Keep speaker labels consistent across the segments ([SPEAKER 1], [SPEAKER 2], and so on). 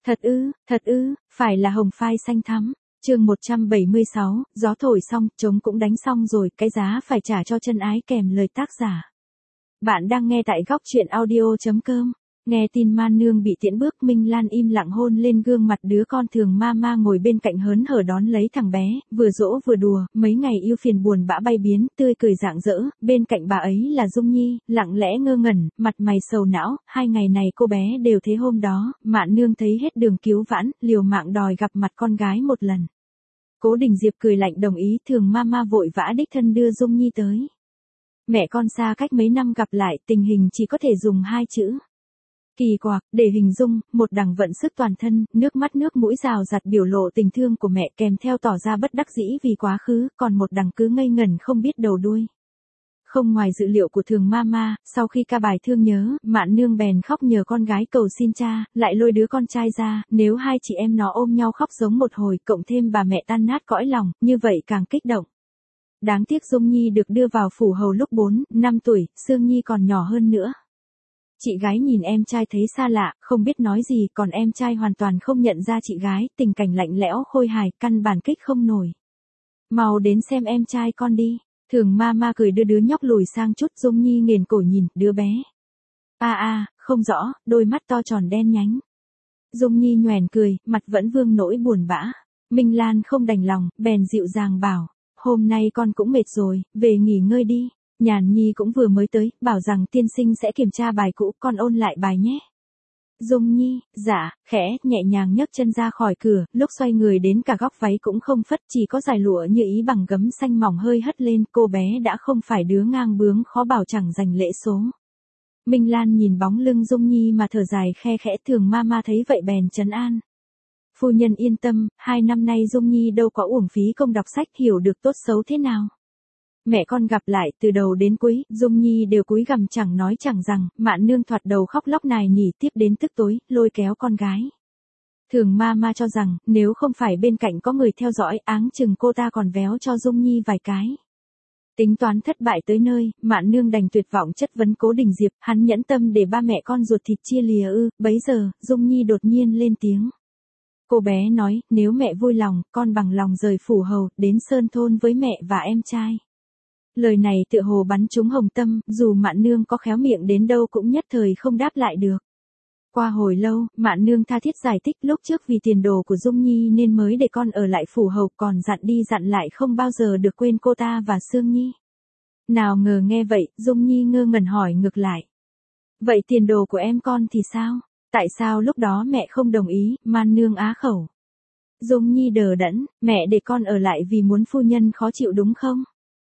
[SPEAKER 1] Thật ư, phải là hồng phai xanh thắm. Chương 176, gió thổi xong, trống cũng đánh xong rồi, cái giá phải trả cho chân ái kèm lời tác giả. Bạn đang nghe tại góc truyện audio.com. Nghe tin man nương bị tiễn bước, Minh Lan im lặng hôn lên gương mặt đứa con Thường Mama ngồi bên cạnh hớn hở đón lấy thằng bé, vừa dỗ vừa đùa, mấy ngày yêu phiền buồn bã bay biến, tươi cười rạng rỡ, bên cạnh bà ấy là Dung Nhi, lặng lẽ ngơ ngẩn, mặt mày sầu não, 2 ngày này cô bé đều thế hôm đó, mạn nương thấy hết đường cứu vãn, liều mạng đòi gặp mặt con gái một lần. Cố Đình Diệp cười lạnh đồng ý, Thường Mama vội vã đích thân đưa Dung Nhi tới. Mẹ con xa cách mấy năm gặp lại, tình hình chỉ có thể dùng 2 chữ. Kỳ quặc, để hình dung, một đằng vận sức toàn thân, nước mắt nước mũi rào rạt biểu lộ tình thương của mẹ kèm theo tỏ ra bất đắc dĩ vì quá khứ, còn một đằng cứ ngây ngẩn không biết đầu đuôi. Không ngoài dự liệu của Thường Mama, sau khi ca bài thương nhớ, mạn nương bèn khóc nhờ con gái cầu xin cha, lại lôi đứa con trai ra, nếu 2 chị em nó ôm nhau khóc giống một hồi, cộng thêm bà mẹ tan nát cõi lòng, như vậy càng kích động. Đáng tiếc Dung Nhi được đưa vào phủ hầu lúc 4, 5 tuổi, Sương Nhi còn nhỏ hơn nữa. Chị gái nhìn em trai thấy xa lạ, không biết nói gì, còn em trai hoàn toàn không nhận ra chị gái, tình cảnh lạnh lẽo khôi hài, căn bản kích không nổi. Mau đến xem em trai con đi. Thường Mama cười đưa đứa nhóc lùi sang chút, Dung Nhi nghền cổ nhìn, đứa bé. Không rõ, đôi mắt to tròn đen nhánh. Dung Nhi nhoẻn cười, mặt vẫn vương nỗi buồn bã. Minh Lan không đành lòng, bèn dịu dàng bảo, hôm nay con cũng mệt rồi, về nghỉ ngơi đi. Nhàn Nhi cũng vừa mới tới, bảo rằng tiên sinh sẽ kiểm tra bài cũ, con ôn lại bài nhé. Dung Nhi, dạ, khẽ, nhẹ nhàng nhấc chân ra khỏi cửa, lúc xoay người đến cả góc váy cũng không phất, chỉ có dải lụa như ý bằng gấm xanh mỏng hơi hất lên, cô bé đã không phải đứa ngang bướng khó bảo chẳng giành lễ số. Minh Lan nhìn bóng lưng Dung Nhi mà thở dài khe khẽ, Thường Mama thấy vậy bèn trấn an. Phu nhân yên tâm, 2 năm nay Dung Nhi đâu có uổng phí công đọc sách, hiểu được tốt xấu thế nào. Mẹ con gặp lại, từ đầu đến cuối, Dung Nhi đều cúi gằm chẳng nói chẳng rằng, mạn nương thoạt đầu khóc lóc nài nỉ, tiếp đến tức tối, lôi kéo con gái. Thường Mama cho rằng, nếu không phải bên cạnh có người theo dõi, áng chừng cô ta còn véo cho Dung Nhi vài cái. Tính toán thất bại tới nơi, mạn nương đành tuyệt vọng chất vấn Cố Đình Diệp, hắn nhẫn tâm để ba mẹ con ruột thịt chia lìa ư, bấy giờ, Dung Nhi đột nhiên lên tiếng. Cô bé nói, nếu mẹ vui lòng, con bằng lòng rời phủ hầu, đến Sơn Thôn với mẹ và em trai. Lời này tựa hồ bắn trúng hồng tâm, dù mạn nương có khéo miệng đến đâu cũng nhất thời không đáp lại được. Qua hồi lâu, mạn nương tha thiết giải thích lúc trước vì tiền đồ của Dung Nhi nên mới để con ở lại phủ hầu, còn dặn đi dặn lại không bao giờ được quên cô ta và Sương Nhi. Nào ngờ nghe vậy, Dung Nhi ngơ ngẩn hỏi ngược lại. Vậy tiền đồ của em con thì sao? Tại sao lúc đó mẹ không đồng ý, man nương á khẩu. Dung Nhi đờ đẫn, mẹ để con ở lại vì muốn phu nhân khó chịu đúng không?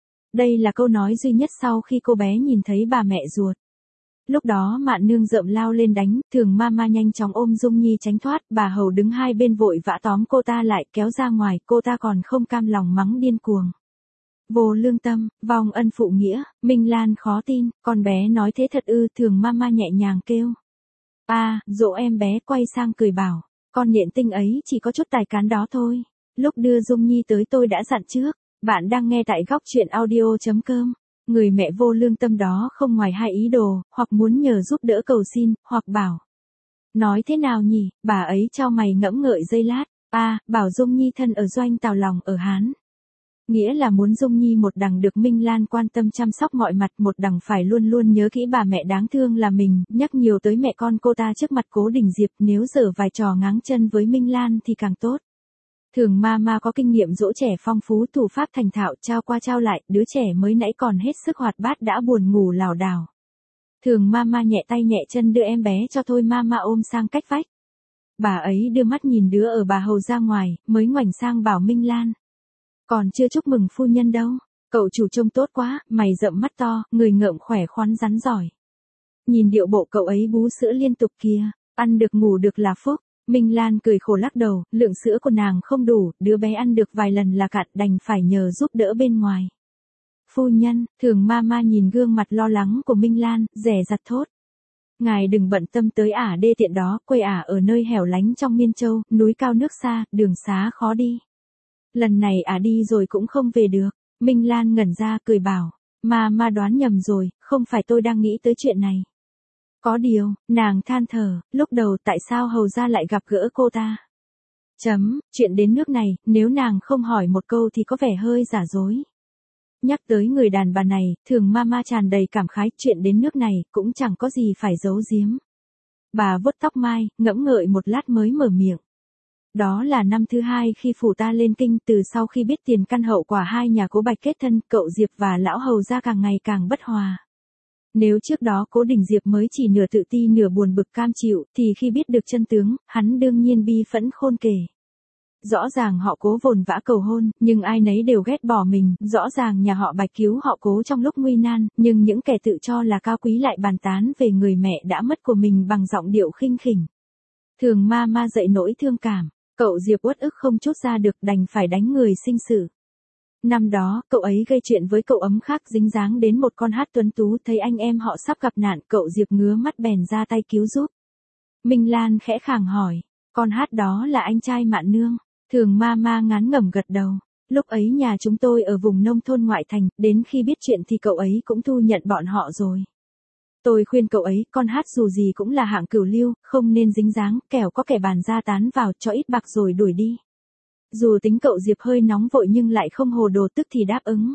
[SPEAKER 1] Đây là câu nói duy nhất sau khi cô bé nhìn thấy bà mẹ ruột. Lúc đó mạn nương rợm lao lên đánh, Thường Mama nhanh chóng ôm Dung Nhi tránh thoát, bà hầu đứng hai bên vội vã tóm cô ta lại kéo ra ngoài, cô ta còn không cam lòng mắng điên cuồng. Vô lương tâm, vong ân phụ nghĩa, Minh Lan khó tin, con bé nói thế thật ư, Thường Mama nhẹ nhàng kêu. Dỗ em bé quay sang cười bảo, con nhện tinh ấy chỉ có chút tài cán đó thôi. Lúc đưa Dung Nhi tới tôi đã dặn trước. Bạn đang nghe tại góc truyện audio.com. Người mẹ vô lương tâm đó không ngoài 2 ý đồ, hoặc muốn nhờ giúp đỡ cầu xin, hoặc bảo. Nói thế nào nhỉ, bà ấy cho mày ngẫm ngợi giây lát. Bảo Dung Nhi thân ở doanh Tào Lòng ở Hán. Nghĩa là muốn Dung Nhi một đằng được Minh Lan quan tâm chăm sóc mọi mặt, một đằng phải luôn luôn nhớ kỹ bà mẹ đáng thương là mình, nhắc nhiều tới mẹ con cô ta trước mặt Cố Đình Diệp, nếu giở vài trò ngáng chân với Minh Lan thì càng tốt. Thường Mama có kinh nghiệm dỗ trẻ phong phú, thủ pháp thành thạo, trao qua trao lại, đứa trẻ mới nãy còn hết sức hoạt bát đã buồn ngủ lảo đảo. Thường Mama nhẹ tay nhẹ chân đưa em bé cho Thôi Mama ôm sang cách vách. Bà ấy đưa mắt nhìn đứa ở bà hầu ra ngoài, mới ngoảnh sang bảo Minh Lan. Còn chưa chúc mừng phu nhân đâu, cậu chủ trông tốt quá, mày rậm mắt to, người ngợm khỏe khoắn rắn giỏi. Nhìn điệu bộ cậu ấy bú sữa liên tục kìa, ăn được ngủ được là phúc. Minh Lan cười khổ lắc đầu, lượng sữa của nàng không đủ, đứa bé ăn được vài lần là cạn, đành phải nhờ giúp đỡ bên ngoài. Phu nhân, Thường Mama nhìn gương mặt lo lắng của Minh Lan, dè dặt thốt. Ngài đừng bận tâm tới ả đê tiện đó, quê ả ở nơi hẻo lánh trong Miên Châu, núi cao nước xa, đường xá khó đi. Lần này ả đi rồi cũng không về được. Minh Lan ngẩn ra cười bảo, Mama đoán nhầm rồi, không phải tôi đang nghĩ tới chuyện này. Có điều, nàng than thở, lúc đầu tại sao hầu ra lại gặp gỡ cô ta? Chuyện đến nước này, nếu nàng không hỏi một câu thì có vẻ hơi giả dối. Nhắc tới người đàn bà này, Thường Mama tràn đầy cảm khái, chuyện đến nước này, cũng chẳng có gì phải giấu giếm. Bà vuốt tóc mai, ngẫm ngợi một lát mới mở miệng. Đó là năm thứ hai khi phủ ta lên kinh, từ sau khi biết tiền căn hậu quả hai nhà Cố Bạch kết thân, cậu Diệp và lão hầu ra càng ngày càng bất hòa. Nếu trước đó Cố Đình Diệp mới chỉ nửa tự ti nửa buồn bực cam chịu, thì khi biết được chân tướng, hắn đương nhiên bi phẫn khôn kể. Rõ ràng họ Cố vồn vã cầu hôn, nhưng ai nấy đều ghét bỏ mình, rõ ràng nhà họ Bạch cứu họ Cố trong lúc nguy nan, nhưng những kẻ tự cho là cao quý lại bàn tán về người mẹ đã mất của mình bằng giọng điệu khinh khỉnh. Thường Mama dậy nỗi thương cảm, cậu Diệp uất ức không trút ra được, đành phải đánh người sinh sự. Năm đó, cậu ấy gây chuyện với cậu ấm khác, dính dáng đến một con hát tuấn tú, thấy anh em họ sắp gặp nạn, cậu Diệp ngứa mắt bèn ra tay cứu giúp. Minh Lan khẽ khàng hỏi, con hát đó là anh trai Mạn Nương? Thường Mama ngán ngẩm gật đầu. Lúc ấy nhà chúng tôi ở vùng nông thôn ngoại thành, đến khi biết chuyện thì cậu ấy cũng thu nhận bọn họ rồi. Tôi khuyên cậu ấy, con hát dù gì cũng là hạng cửu lưu, không nên dính dáng, kẻo có kẻ bàn ra tán vào, cho ít bạc rồi đuổi đi. Dù tính cậu Diệp hơi nóng vội nhưng lại không hồ đồ, tức thì đáp ứng.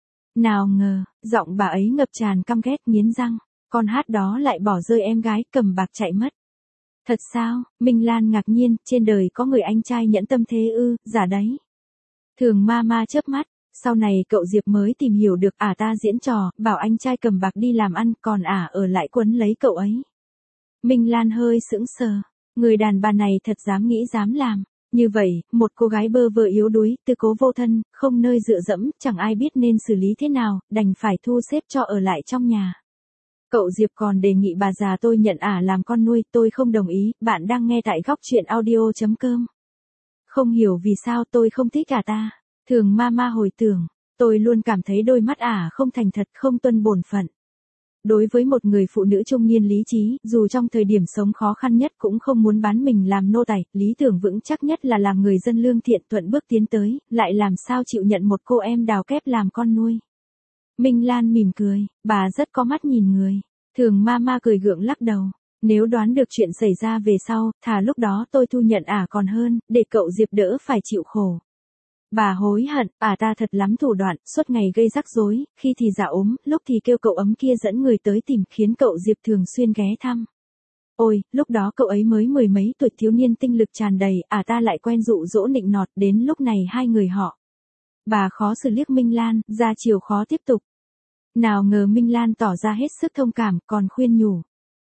[SPEAKER 1] Nào ngờ, giọng bà ấy ngập tràn căm ghét, nghiến răng, con hát đó lại bỏ rơi em gái, cầm bạc chạy mất. Thật sao? Minh Lan ngạc nhiên, trên đời có người anh trai nhẫn tâm thế ư? Giả đấy. Thường Mama chớp mắt, sau này cậu Diệp mới tìm hiểu được ta diễn trò, bảo anh trai cầm bạc đi làm ăn, còn ở lại quấn lấy cậu ấy. Minh Lan hơi sững sờ, người đàn bà này thật dám nghĩ dám làm. Như vậy, một cô gái bơ vơ yếu đuối, tư cố vô thân, không nơi dựa dẫm, chẳng ai biết nên xử lý thế nào, đành phải thu xếp cho ở lại trong nhà. Cậu Diệp còn đề nghị bà già tôi nhận làm con nuôi, tôi không đồng ý. Bạn đang nghe tại góc truyện audio.com. Không hiểu vì sao tôi không thích ta. Thường Mama hồi tưởng, tôi luôn cảm thấy đôi mắt không thành thật, không tuân bổn phận. Đối với một người phụ nữ trung niên lý trí, dù trong thời điểm sống khó khăn nhất cũng không muốn bán mình làm nô tài, lý tưởng vững chắc nhất là làm người dân lương thiện thuận bước tiến tới, lại làm sao chịu nhận một cô em đào kép làm con nuôi. Minh Lan mỉm cười, bà rất có mắt nhìn người. Thường Mama cười gượng lắc đầu. Nếu đoán được chuyện xảy ra về sau, thà lúc đó tôi thu nhận còn hơn, để cậu Diệp đỡ phải chịu khổ. Bà hối hận, ta thật lắm thủ đoạn, suốt ngày gây rắc rối, khi thì giả ốm, lúc thì kêu cậu ấm kia dẫn người tới tìm, khiến cậu Diệp thường xuyên ghé thăm. Ôi, lúc đó cậu ấy mới mười mấy tuổi, thiếu niên tinh lực tràn đầy, ta lại quen dụ dỗ nịnh nọt, đến lúc này hai người họ. Bà khó xử liếc Minh Lan, ra chiều khó tiếp tục. Nào ngờ Minh Lan tỏ ra hết sức thông cảm, còn khuyên nhủ.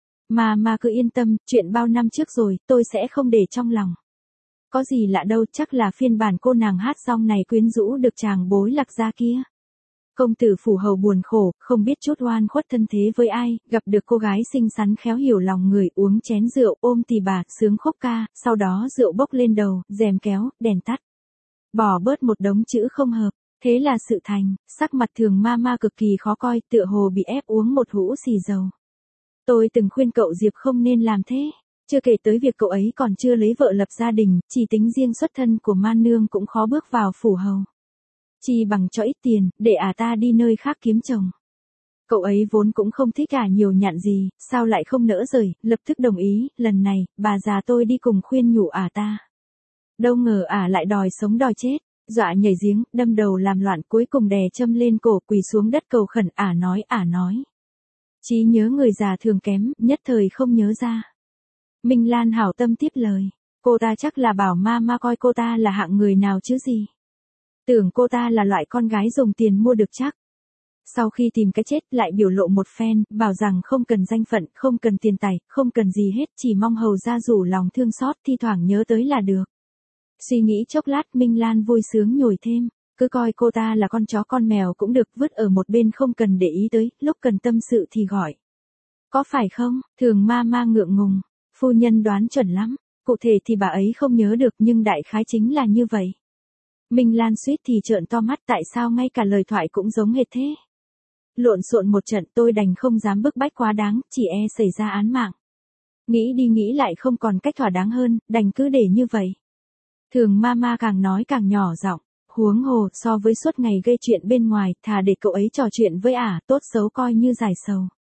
[SPEAKER 1] Mà cứ yên tâm, chuyện bao năm trước rồi, tôi sẽ không để trong lòng. Có gì lạ đâu, chắc là phiên bản cô nàng hát song này quyến rũ được chàng bối Lạc gia kia. Công tử phủ hầu buồn khổ, không biết chút oan khuất thân thế với ai, gặp được cô gái xinh xắn khéo hiểu lòng người, uống chén rượu, ôm tì bà, sướng khúc ca, sau đó rượu bốc lên đầu, rèm kéo, đèn tắt. Bỏ bớt một đống chữ không hợp, thế là sự thành, sắc mặt Thường Mama cực kỳ khó coi, tựa hồ bị ép uống một hũ xì dầu. Tôi từng khuyên cậu Diệp không nên làm thế. Chưa kể tới việc cậu ấy còn chưa lấy vợ lập gia đình, chỉ tính riêng xuất thân của Man Nương cũng khó bước vào phủ hầu. Chỉ bằng cho ít tiền, để ta đi nơi khác kiếm chồng. Cậu ấy vốn cũng không thích nhiều nhạn gì, sao lại không nỡ rời, lập tức đồng ý, lần này, bà già tôi đi cùng khuyên nhủ ta. Đâu ngờ lại đòi sống đòi chết, dọa nhảy giếng, đâm đầu làm loạn, cuối cùng đè châm lên cổ, quỳ xuống đất cầu khẩn, nói. Trí nhớ người già thường kém, nhất thời không nhớ ra. Minh Lan hảo tâm tiếp lời, cô ta chắc là bảo Mama coi cô ta là hạng người nào chứ gì. Tưởng cô ta là loại con gái dùng tiền mua được chắc. Sau khi tìm cái chết lại biểu lộ một phen, bảo rằng không cần danh phận, không cần tiền tài, không cần gì hết, chỉ mong hầu ra rủ lòng thương xót, thi thoảng nhớ tới là được. Suy nghĩ chốc lát, Minh Lan vui sướng nhồi thêm, cứ coi cô ta là con chó con mèo cũng được, vứt ở một bên không cần để ý tới, lúc cần tâm sự thì gọi. Có phải không? Thường Mama ngượng ngùng, phu nhân đoán chuẩn lắm, cụ thể thì bà ấy không nhớ được nhưng đại khái chính là như vậy. Minh Lan suýt thì trợn to mắt, tại sao ngay cả lời thoại cũng giống hệt thế. Lộn xộn một trận, tôi đành không dám bức bách quá đáng, chỉ xảy ra án mạng. Nghĩ đi nghĩ lại không còn cách thỏa đáng hơn, đành cứ để như vậy. Thường Mama càng nói càng nhỏ giọng, huống hồ, so với suốt ngày gây chuyện bên ngoài, thà để cậu ấy trò chuyện với tốt xấu coi như giải sầu.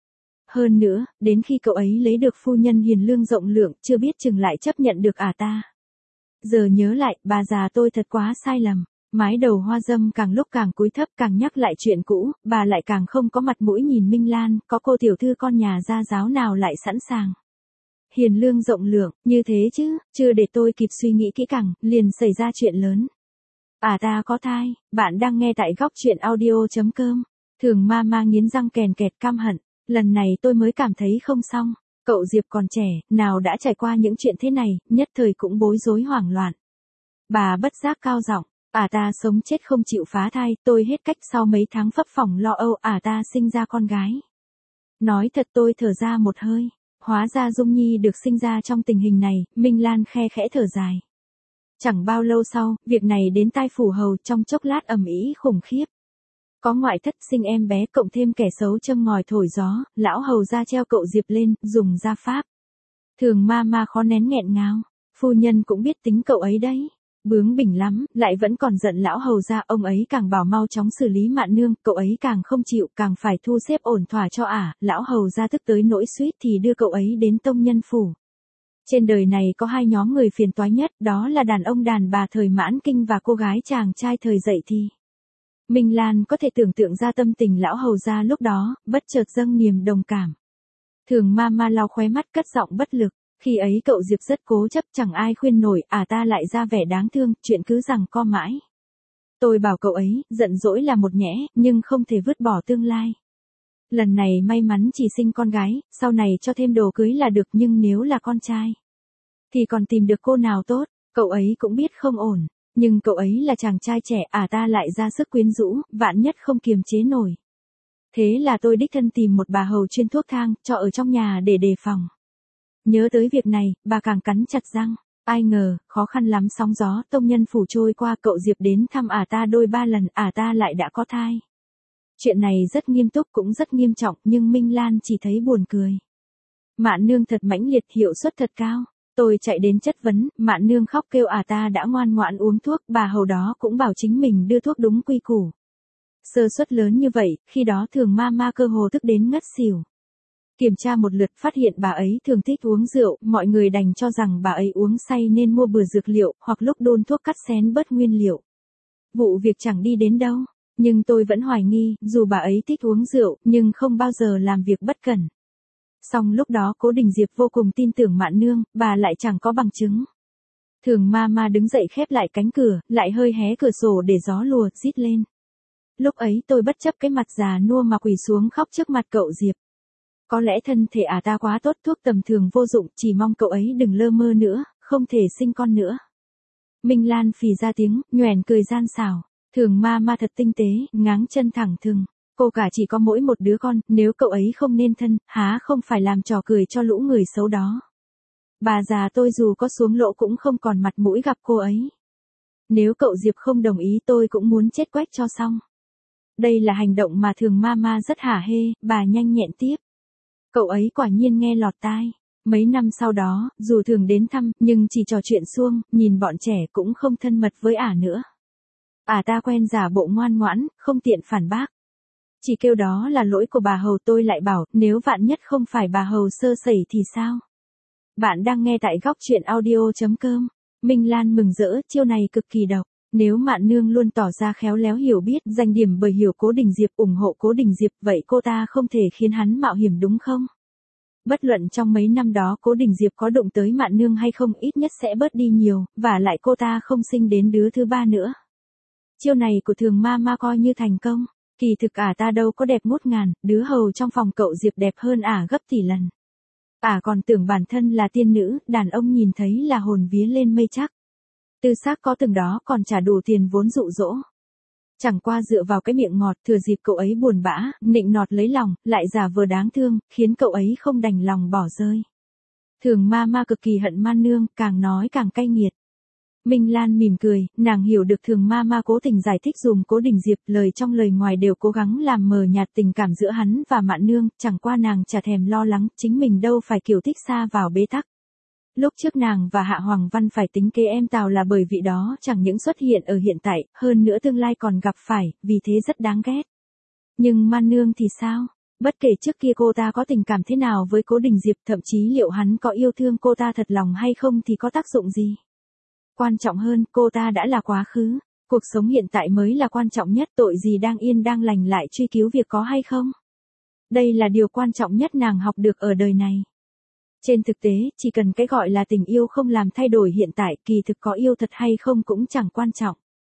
[SPEAKER 1] hơn nữa, đến khi cậu ấy lấy được phu nhân hiền lương rộng lượng, chưa biết chừng lại chấp nhận được ta. Giờ nhớ lại, bà già tôi thật quá sai lầm. Mái đầu hoa dâm càng lúc càng cúi thấp, càng nhắc lại chuyện cũ, bà lại càng không có mặt mũi nhìn Minh Lan, có cô tiểu thư con nhà gia giáo nào lại sẵn sàng. Hiền lương rộng lượng, như thế chứ, chưa để tôi kịp suy nghĩ kỹ càng, liền xảy ra chuyện lớn. Ta có thai, bạn đang nghe tại góc truyện audio.com. Thường ma nghiến răng kèn kẹt căm hận, lần này tôi mới cảm thấy không xong, cậu Diệp còn trẻ, nào đã trải qua những chuyện thế này, nhất thời cũng bối rối hoảng loạn. Bà bất giác cao giọng, ta sống chết không chịu phá thai, tôi hết cách sau mấy tháng phấp phỏng lo âu, ta sinh ra con gái. Nói thật tôi thở ra một hơi, hóa ra Dung Nhi được sinh ra trong tình hình này, Minh Lan khe khẽ thở dài. Chẳng bao lâu sau, việc này đến tai phủ hầu, trong chốc lát ầm ĩ khủng khiếp. Có ngoại thất sinh em bé, cộng thêm kẻ xấu châm ngòi thổi gió, lão hầu ra treo cậu Diệp lên, dùng gia pháp. Thường ma khó nén nghẹn ngào, phu nhân cũng biết tính cậu ấy đấy. Bướng bỉnh lắm, lại vẫn còn giận lão hầu ra, ông ấy càng bảo mau chóng xử lý Mạn Nương, cậu ấy càng không chịu, càng phải thu xếp ổn thỏa cho lão hầu ra tức tới nỗi suýt thì đưa cậu ấy đến tông nhân phủ. Trên đời này có hai nhóm người phiền toái nhất, đó là đàn ông đàn bà thời mãn kinh và cô gái chàng trai thời dậy thì. Minh Lan có thể tưởng tượng ra tâm tình lão hầu ra lúc đó, bất chợt dâng niềm đồng cảm. Thường ma lau khóe mắt cất giọng bất lực. Khi ấy cậu Diệp rất cố chấp, chẳng ai khuyên nổi, ta lại ra vẻ đáng thương, chuyện cứ rằng co mãi. Tôi bảo cậu ấy, giận dỗi là một nhẽ, nhưng không thể vứt bỏ tương lai. Lần này may mắn chỉ sinh con gái, sau này cho thêm đồ cưới là được, nhưng nếu là con trai, thì còn tìm được cô nào tốt, cậu ấy cũng biết không ổn, nhưng cậu ấy là chàng trai trẻ, ta lại ra sức quyến rũ, vạn nhất không kiềm chế nổi. Thế là tôi đích thân tìm một bà hầu chuyên thuốc thang, cho ở trong nhà để đề phòng. Nhớ tới việc này, bà càng cắn chặt răng. Ai ngờ, khó khăn lắm sóng gió, tông nhân phủ trôi qua, cậu Diệp đến thăm ta đôi ba lần, ta lại đã có thai. Chuyện này rất nghiêm túc cũng rất nghiêm trọng, nhưng Minh Lan chỉ thấy buồn cười. Mạn Nương thật mãnh liệt, hiệu suất thật cao. Tôi chạy đến chất vấn, Mạn Nương khóc kêu ta đã ngoan ngoãn uống thuốc, bà hầu đó cũng bảo chính mình đưa thuốc đúng quy củ. Sơ suất lớn như vậy, khi đó Thường ma cơ hồ tức đến ngất xỉu. Kiểm tra một lượt phát hiện bà ấy thường thích uống rượu, mọi người đành cho rằng bà ấy uống say nên mua bừa dược liệu, hoặc lúc đun thuốc cắt xén bớt nguyên liệu. Vụ việc chẳng đi đến đâu, nhưng tôi vẫn hoài nghi, dù bà ấy thích uống rượu, nhưng không bao giờ làm việc bất cẩn. Song lúc đó Cố Đình Diệp vô cùng tin tưởng Mạn Nương, bà lại chẳng có bằng chứng. Thường ma đứng dậy khép lại cánh cửa, lại hơi hé cửa sổ để gió lùa, rít lên. Lúc ấy tôi bất chấp cái mặt già nua mà quỳ xuống khóc trước mặt cậu Diệp. Có lẽ thân thể ta quá tốt, thuốc tầm thường vô dụng, chỉ mong cậu ấy đừng lơ mơ nữa, không thể sinh con nữa. Minh Lan phì ra tiếng, nhoẻn cười gian xảo. Thường ma thật tinh tế, ngáng chân thẳng thừng. Cô cả chỉ có mỗi một đứa con, nếu cậu ấy không nên thân, há không phải làm trò cười cho lũ người xấu đó. Bà già tôi dù có xuống lỗ cũng không còn mặt mũi gặp cô ấy. Nếu cậu Diệp không đồng ý tôi cũng muốn chết quách cho xong. Đây là hành động mà Thường ma rất hả hê, bà nhanh nhẹn tiếp. Cậu ấy quả nhiên nghe lọt tai. Mấy năm sau đó, dù thường đến thăm, nhưng chỉ trò chuyện suông, nhìn bọn trẻ cũng không thân mật với nữa. Ta quen giả bộ ngoan ngoãn, không tiện phản bác. Chỉ kêu đó là lỗi của bà hầu, tôi lại bảo, nếu vạn nhất không phải bà hầu sơ sẩy thì sao? Bạn đang nghe tại góc truyện audio.com. Minh Lan mừng rỡ, chiêu này cực kỳ độc. Nếu Mạn Nương luôn tỏ ra khéo léo hiểu biết, giành điểm bởi hiểu Cố Đình Diệp, ủng hộ Cố Đình Diệp, vậy cô ta không thể khiến hắn mạo hiểm đúng không? Bất luận trong mấy năm đó Cố Đình Diệp có đụng tới Mạn Nương hay không, ít nhất sẽ bớt đi nhiều, và lại cô ta không sinh đến đứa thứ ba nữa. Chiêu này của Thường ma coi như thành công. Kỳ thực ta đâu có đẹp ngút ngàn, đứa hầu trong phòng cậu Diệp đẹp hơn gấp tỷ lần. Còn tưởng bản thân là tiên nữ, đàn ông nhìn thấy là hồn vía lên mây chắc. Tư xác có từng đó còn trả đủ tiền vốn dụ dỗ. Chẳng qua dựa vào cái miệng ngọt, thừa dịp cậu ấy buồn bã, nịnh nọt lấy lòng, lại giả vờ đáng thương, khiến cậu ấy không đành lòng bỏ rơi. Thường ma cực kỳ hận Mạn Nương, càng nói càng cay nghiệt. Minh Lan mỉm cười, nàng hiểu được Thường ma cố tình giải thích dùm Cố Đình Diệp, lời trong lời ngoài đều cố gắng làm mờ nhạt tình cảm giữa hắn và Mạn Nương, chẳng qua nàng chả thèm lo lắng, chính mình đâu phải kiểu thích xa vào bế tắc. Lúc trước nàng và Hạ Hoàng Văn phải tính kế em Tào là bởi vì đó chẳng những xuất hiện ở hiện tại, hơn nữa tương lai còn gặp phải, vì thế rất đáng ghét. Nhưng Mạn Nương thì sao? Bất kể trước kia cô ta có tình cảm thế nào với Cố Đình Diệp, thậm chí liệu hắn có yêu thương cô ta thật lòng hay không thì có tác dụng gì. Quan trọng hơn, cô ta đã là quá khứ. Cuộc sống hiện tại mới là quan trọng nhất, tội gì đang yên đang lành lại truy cứu việc có hay không. Đây là điều quan trọng nhất nàng học được ở đời này. Trên thực tế, chỉ cần cái gọi là tình yêu không làm thay đổi hiện tại, kỳ thực có yêu thật hay không cũng chẳng quan trọng.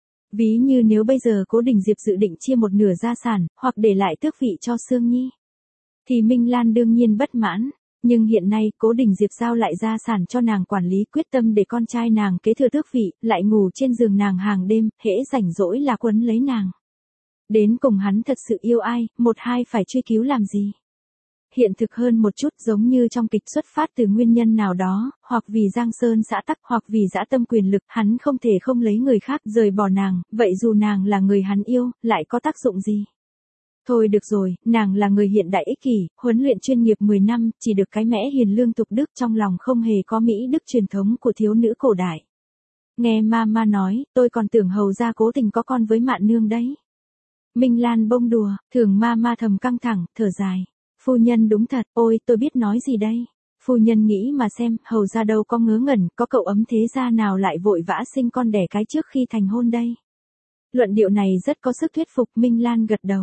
[SPEAKER 1] Ví như nếu bây giờ Cố Đình Diệp dự định chia một nửa gia sản, hoặc để lại tước vị cho Sương Nhi, thì Minh Lan đương nhiên bất mãn. Nhưng hiện nay, Cố Đình Diệp giao lại gia sản cho nàng quản lý, quyết tâm để con trai nàng kế thừa tước vị, lại ngủ trên giường nàng hàng đêm, hễ rảnh rỗi là quấn lấy nàng. Đến cùng hắn thật sự yêu ai, một hai phải truy cứu làm gì. Hiện thực hơn một chút, giống như trong kịch xuất phát từ nguyên nhân nào đó, hoặc vì giang sơn xã tắc, hoặc vì dã tâm quyền lực, hắn không thể không lấy người khác rời bỏ nàng, vậy dù nàng là người hắn yêu, lại có tác dụng gì? Thôi được rồi, nàng là người hiện đại ích kỷ, huấn luyện chuyên nghiệp 10 năm, chỉ được cái mẽ hiền lương tục đức, trong lòng không hề có mỹ đức truyền thống của thiếu nữ cổ đại. Nghe Mama nói, tôi còn tưởng hầu gia cố tình có con với Mạn Nương đấy. Minh Lan bông đùa, Thường Mama thầm căng thẳng, thở dài. Phu nhân đúng thật, ôi tôi biết nói gì đây. Phu nhân nghĩ mà xem, hầu gia đâu có ngớ ngẩn, có cậu ấm thế gia nào lại vội vã sinh con đẻ cái trước khi thành hôn đây. Luận điệu này rất có sức thuyết phục, Minh Lan gật đầu.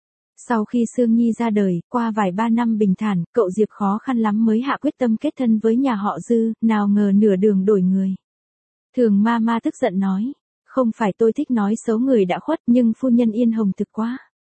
[SPEAKER 1] Sau khi Sương Nhi ra đời, qua vài ba năm bình thản, cậu Diệp khó khăn lắm mới hạ quyết tâm kết thân với nhà họ Dư, nào ngờ nửa đường đổi người. Thường Mama tức giận nói, không phải tôi thích nói xấu người đã khuất, nhưng phu nhân yên hồng thực quá.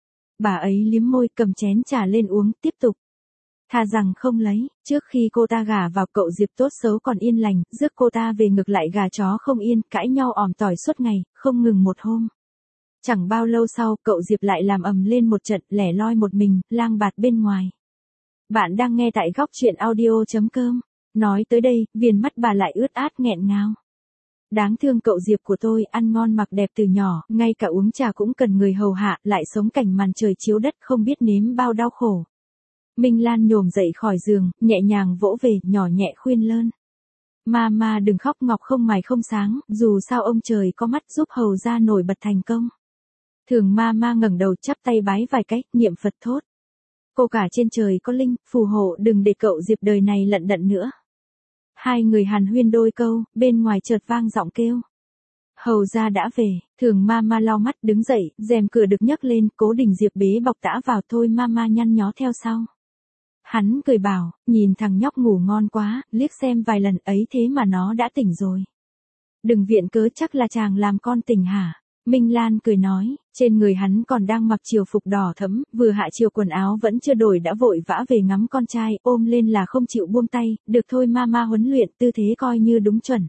[SPEAKER 1] Bà ấy liếm môi, cầm chén trà lên uống, tiếp tục. Thà rằng không lấy, trước khi cô ta gả vào, cậu Diệp tốt xấu còn yên lành, rước cô ta về ngược lại gà chó không yên, cãi nhau òm tỏi suốt ngày, không ngừng một hôm. Chẳng bao lâu sau, cậu Diệp lại làm ầm lên một trận, lẻ loi một mình, lang bạt bên ngoài. Bạn đang nghe tại góc truyện audio.com. Nói tới đây, viền mắt bà lại ướt át nghẹn ngào. Đáng thương cậu Diệp của tôi, ăn ngon mặc đẹp từ nhỏ, ngay cả uống trà cũng cần người hầu hạ, lại sống cảnh màn trời chiếu đất, không biết nếm bao đau khổ. Minh Lan nhổm dậy khỏi giường, nhẹ nhàng vỗ về, nhỏ nhẹ khuyên lơn. Mama đừng khóc, ngọc không mài không sáng, dù sao ông trời có mắt giúp hầu gia nổi bật thành công. Thường Mama ngẩng đầu chắp tay bái vài cái, niệm Phật thốt. Cô cả trên trời có linh, phù hộ đừng để cậu Diệp đời này lận đận nữa. Hai người hàn huyên đôi câu, bên ngoài chợt vang giọng kêu. Hầu gia đã về, Thường Mama lau mắt đứng dậy, rèm cửa được nhấc lên, Cố Đình Diệp bế bọc tã vào, thôi Mama nhăn nhó theo sau. Hắn cười bảo, nhìn thằng nhóc ngủ ngon quá, liếc xem vài lần ấy thế mà nó đã tỉnh rồi. Đừng viện cớ, chắc là chàng làm con tỉnh hả? Minh Lan cười nói, trên người hắn còn đang mặc triều phục đỏ thẫm, vừa hạ triều quần áo vẫn chưa đổi đã vội vã về ngắm con trai, ôm lên là không chịu buông tay, được thôi Mama huấn luyện, tư thế coi như đúng chuẩn.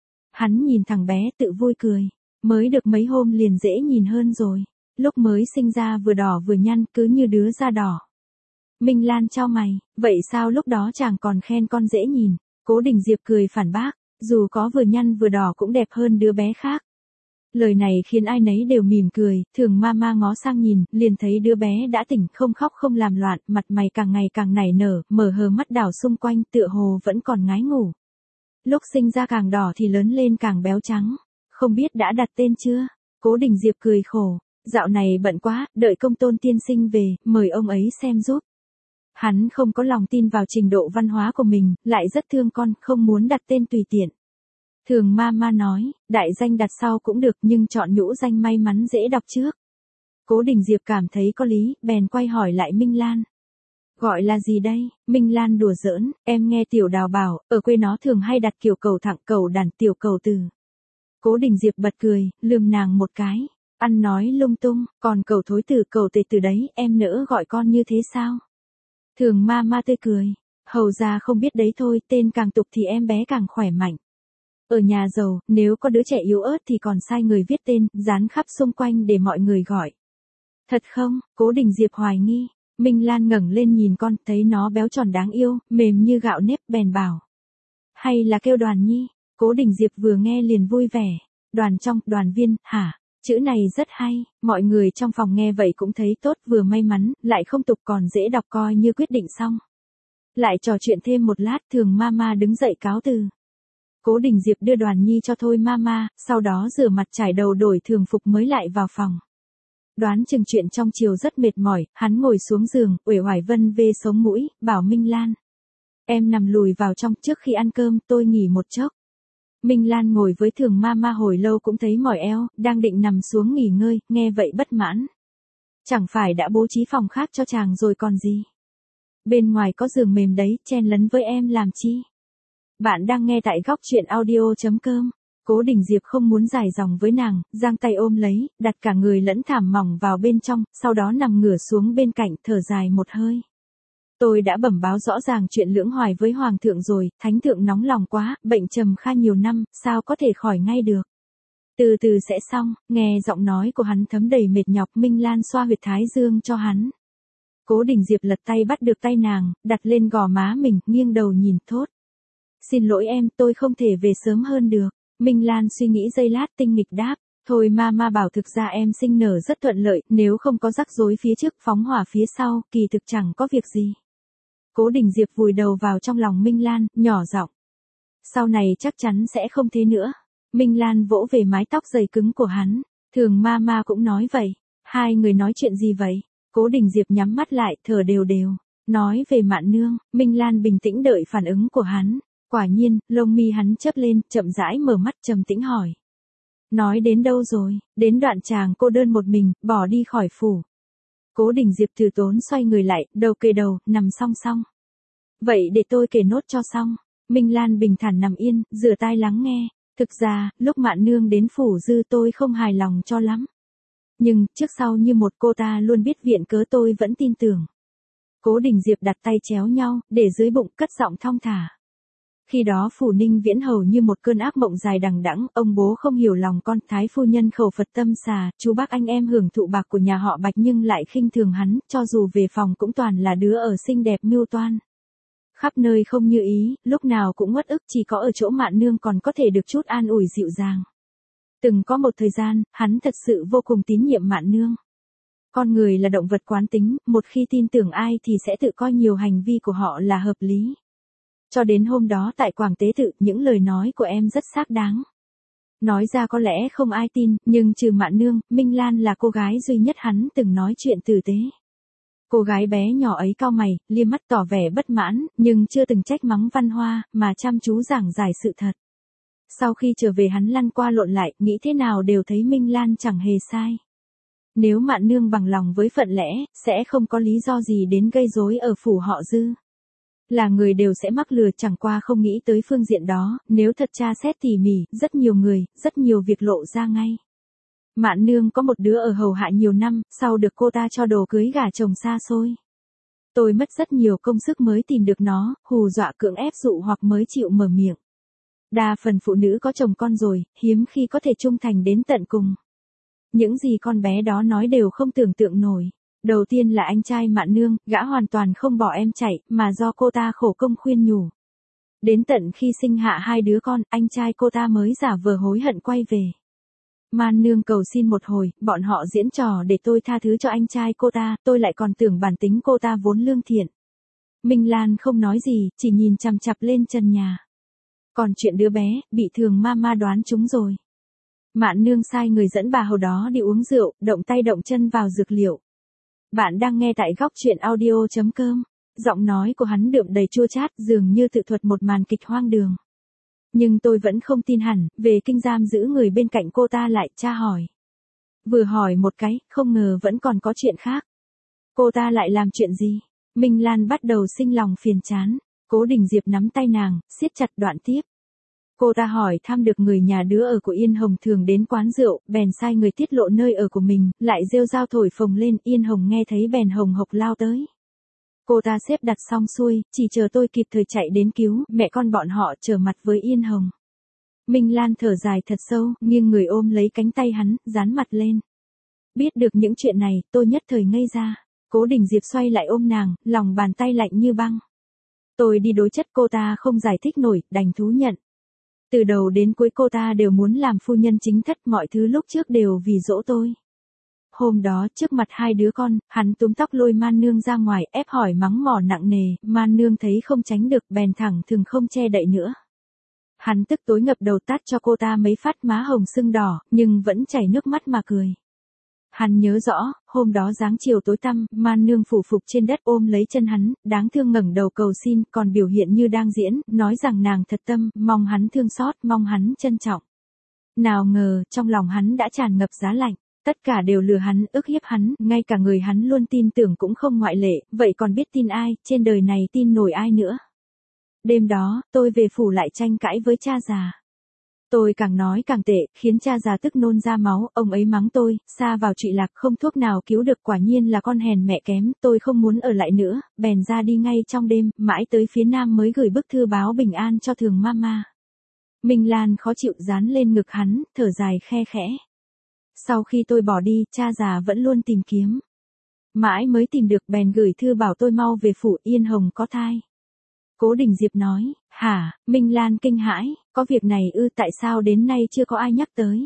[SPEAKER 1] Hắn nhìn thằng bé tự vui cười, mới được mấy hôm liền dễ nhìn hơn rồi, lúc mới sinh ra vừa đỏ vừa nhăn, cứ như đứa da đỏ. Minh Lan chau mày, vậy sao lúc đó chàng còn khen con dễ nhìn? Cố Đình Diệp cười phản bác, dù có vừa nhăn vừa đỏ cũng đẹp hơn đứa bé khác. Lời này khiến ai nấy đều mỉm cười, Thường Mama ngó sang nhìn, liền thấy đứa bé đã tỉnh, không khóc không làm loạn, mặt mày càng ngày càng nảy nở, mở hờ mắt đảo xung quanh, tựa hồ vẫn còn ngái ngủ. Lúc sinh ra càng đỏ thì lớn lên càng béo trắng, không biết đã đặt tên chưa? Cố Đình Diệp cười khổ, dạo này bận quá, đợi Công Tôn tiên sinh về, mời ông ấy xem giúp. Hắn không có lòng tin vào trình độ văn hóa của mình, lại rất thương con, không muốn đặt tên tùy tiện. Thường Mama nói, đại danh đặt sau cũng được nhưng chọn nhũ danh may mắn dễ đọc trước. Cố Đình Diệp cảm thấy có lý, bèn quay hỏi lại Minh Lan. Gọi là gì đây? Minh Lan đùa giỡn, em nghe Tiểu Đào bảo, ở quê nó thường hay đặt kiểu cầu thẳng, cầu đàn, tiểu cầu từ. Cố Đình Diệp bật cười, lườm nàng một cái, ăn nói lung tung, còn cầu thối từ, cầu tề từ đấy, em nỡ gọi con như thế sao? Thường Mama tươi cười, hầu ra không biết đấy thôi, tên càng tục thì em bé càng khỏe mạnh. Ở nhà giàu, nếu có đứa trẻ yếu ớt thì còn sai người viết tên, dán khắp xung quanh để mọi người gọi. Thật không? Cố Đình Diệp hoài nghi. Minh Lan ngẩng lên nhìn con, thấy nó béo tròn đáng yêu, mềm như gạo nếp, bèn bảo. Hay là kêu Đoàn Nhi? Cố Đình Diệp vừa nghe liền vui vẻ. Đoàn trong, đoàn viên, hả? Chữ này rất hay, mọi người trong phòng nghe vậy cũng thấy tốt, vừa may mắn, lại không tục còn dễ đọc, coi như quyết định xong. Lại trò chuyện thêm một lát, Thường Mama đứng dậy cáo từ. Cố Đình Diệp đưa Đoàn Nhi cho thôi Mama, sau đó rửa mặt trải đầu đổi thường phục mới lại vào phòng. Đoán chừng chuyện trong chiều rất mệt mỏi, hắn ngồi xuống giường, uể oải vân vê sống mũi, bảo Minh Lan. Em nằm lùi vào trong, trước khi ăn cơm tôi nghỉ một chốc. Minh Lan ngồi với Thường Mama hồi lâu cũng thấy mỏi eo, đang định nằm xuống nghỉ ngơi, nghe vậy bất mãn. Chẳng phải đã bố trí phòng khác cho chàng rồi còn gì. Bên ngoài có giường mềm đấy, chen lấn với em làm chi. Bạn đang nghe tại góc truyện audio.com. Cố Đình Diệp không muốn dài dòng với nàng, giang tay ôm lấy, đặt cả người lẫn thảm mỏng vào bên trong, sau đó nằm ngửa xuống bên cạnh, thở dài một hơi. Tôi đã bẩm báo rõ ràng chuyện lưỡng hoài với Hoàng thượng rồi, Thánh thượng nóng lòng quá, bệnh trầm kha nhiều năm, sao có thể khỏi ngay được. Từ từ sẽ xong, nghe giọng nói của hắn thấm đầy mệt nhọc. Minh Lan xoa huyệt thái dương cho hắn. Cố Đình Diệp lật tay bắt được tay nàng, đặt lên gò má mình, nghiêng đầu nhìn thốt. Xin lỗi em, tôi không thể về sớm hơn được. Minh Lan suy nghĩ giây lát tinh nghịch đáp. Thôi Mama bảo thực ra em sinh nở rất thuận lợi, nếu không có rắc rối phía trước phóng hỏa phía sau, kỳ thực chẳng có việc gì. Cố Đình Diệp vùi đầu vào trong lòng Minh Lan, nhỏ giọng. Sau này chắc chắn sẽ không thế nữa. Minh Lan vỗ về mái tóc dày cứng của hắn. Thường Mama cũng nói vậy. Hai người nói chuyện gì vậy? Cố Đình Diệp nhắm mắt lại, thở đều đều. Nói về Mạn Nương. Minh Lan bình tĩnh đợi phản ứng của hắn. Quả nhiên, lông mi hắn chớp lên, chậm rãi mở mắt trầm tĩnh hỏi. Nói đến đâu rồi? Đến đoạn chàng cô đơn một mình, bỏ đi khỏi phủ. Cố Đình Diệp từ tốn xoay người lại, đầu kề đầu, nằm song song. Vậy để tôi kể nốt cho xong. Minh Lan bình thản nằm yên, rửa tai lắng nghe. Thực ra, lúc Mạn Nương đến phủ dư tôi không hài lòng cho lắm. Nhưng, trước sau như một cô ta luôn biết viện cớ tôi vẫn tin tưởng. Cố Đình Diệp đặt tay chéo nhau, để dưới bụng, cất giọng thong thả. Khi đó phủ Ninh Viễn hầu như một cơn ác mộng dài đằng đẵng, ông bố không hiểu lòng con, thái phu nhân khẩu Phật tâm xà, chú bác anh em hưởng thụ bạc của nhà họ Bạch nhưng lại khinh thường hắn, cho dù về phòng cũng toàn là đứa ở xinh đẹp mưu toan. Khắp nơi không như ý, lúc nào cũng uất ức, chỉ có ở chỗ Mạn Nương còn có thể được chút an ủi dịu dàng. Từng có một thời gian, hắn thật sự vô cùng tín nhiệm Mạn Nương. Con người là động vật quán tính, một khi tin tưởng ai thì sẽ tự coi nhiều hành vi của họ là hợp lý. Cho đến hôm đó tại Quảng Tế Tự, những lời nói của em rất xác đáng. Nói ra có lẽ không ai tin, nhưng trừ Mạn Nương, Minh Lan là cô gái duy nhất hắn từng nói chuyện tử tế. Cô gái bé nhỏ ấy cau mày, liếc mắt tỏ vẻ bất mãn, nhưng chưa từng trách mắng Văn Hoa, mà chăm chú giảng giải sự thật. Sau khi trở về hắn lăn qua lộn lại, nghĩ thế nào đều thấy Minh Lan chẳng hề sai. Nếu Mạn Nương bằng lòng với phận lẽ, sẽ không có lý do gì đến gây rối ở phủ họ Dư. Là người đều sẽ mắc lừa, chẳng qua không nghĩ tới phương diện đó, nếu thật tra xét tỉ mỉ, rất nhiều người, rất nhiều việc lộ ra ngay. Mạn Nương có một đứa ở hầu hạ nhiều năm, sau được cô ta cho đồ cưới gả chồng xa xôi. Tôi mất rất nhiều công sức mới tìm được nó, hù dọa cưỡng ép dụ hoặc mới chịu mở miệng. Đa phần phụ nữ có chồng con rồi, hiếm khi có thể trung thành đến tận cùng. Những gì con bé đó nói đều không tưởng tượng nổi. Đầu tiên là anh trai Mạn Nương, gã hoàn toàn không bỏ em chạy, mà do cô ta khổ công khuyên nhủ. Đến tận khi sinh hạ hai đứa con, anh trai cô ta mới giả vờ hối hận quay về. Mạn Nương cầu xin một hồi, bọn họ diễn trò để tôi tha thứ cho anh trai cô ta, tôi lại còn tưởng bản tính cô ta vốn lương thiện. Minh Lan không nói gì, chỉ nhìn chằm chằm lên trần nhà. Còn chuyện đứa bé, bị Thường Mama đoán trúng rồi. Mạn Nương sai người dẫn bà hầu đó đi uống rượu, động tay động chân vào dược liệu. Bạn đang nghe tại góc truyện audio.com. Giọng nói của hắn đượm đầy chua chát, dường như tự thuật một màn kịch hoang đường. Nhưng tôi vẫn không tin hẳn, về kinh giam giữ người bên cạnh cô ta lại tra hỏi. Vừa hỏi một cái, không ngờ vẫn còn có chuyện khác. Cô ta lại làm chuyện gì? Minh Lan bắt đầu sinh lòng phiền chán. Cố Đình Diệp nắm tay nàng, siết chặt đoạn tiếp. Cô ta hỏi thăm được người nhà đứa ở của Yên Hồng thường đến quán rượu, bèn sai người tiết lộ nơi ở của mình, lại rêu rao thổi phồng lên, Yên Hồng nghe thấy bèn hồng hộc lao tới. Cô ta xếp đặt xong xuôi, chỉ chờ tôi kịp thời chạy đến cứu, mẹ con bọn họ trở mặt với Yên Hồng. Minh Lan thở dài thật sâu, nghiêng người ôm lấy cánh tay hắn, dán mặt lên. Biết được những chuyện này, tôi nhất thời ngây ra. Cố Đình Diệp xoay lại ôm nàng, lòng bàn tay lạnh như băng. Tôi đi đối chất cô ta không giải thích nổi, đành thú nhận. Từ đầu đến cuối cô ta đều muốn làm phu nhân chính thất, mọi thứ lúc trước đều vì dỗ tôi. Hôm đó, trước mặt hai đứa con, hắn túm tóc lôi Man Nương ra ngoài, ép hỏi mắng mỏ nặng nề, Man Nương thấy không tránh được, bèn thẳng thừng không che đậy nữa. Hắn tức tối ngập đầu tát cho cô ta mấy phát, má hồng sưng đỏ, nhưng vẫn chảy nước mắt mà cười. Hắn nhớ rõ, hôm đó dáng chiều tối tăm, Man Nương phủ phục trên đất ôm lấy chân hắn, đáng thương ngẩng đầu cầu xin, còn biểu hiện như đang diễn, nói rằng nàng thật tâm, mong hắn thương xót, mong hắn trân trọng. Nào ngờ, trong lòng hắn đã tràn ngập giá lạnh. Tất cả đều lừa hắn, ức hiếp hắn, ngay cả người hắn luôn tin tưởng cũng không ngoại lệ, vậy còn biết tin ai, trên đời này tin nổi ai nữa. Đêm đó, tôi về phủ lại tranh cãi với cha già. Tôi càng nói càng tệ, khiến cha già tức nôn ra máu, ông ấy mắng tôi, sa vào trụy lạc không thuốc nào cứu được, quả nhiên là con hèn mẹ kém, tôi không muốn ở lại nữa, bèn ra đi ngay trong đêm, mãi tới phía nam mới gửi bức thư báo bình an cho Thường Mama. Minh Lan khó chịu dán lên ngực hắn, thở dài khe khẽ. Sau khi tôi bỏ đi, cha già vẫn luôn tìm kiếm. Mãi mới tìm được, bèn gửi thư bảo tôi mau về phủ, Yên Hồng có thai. Cố Đình Diệp nói, hả, Minh Lan kinh hãi, có việc này ư, tại sao đến nay chưa có ai nhắc tới.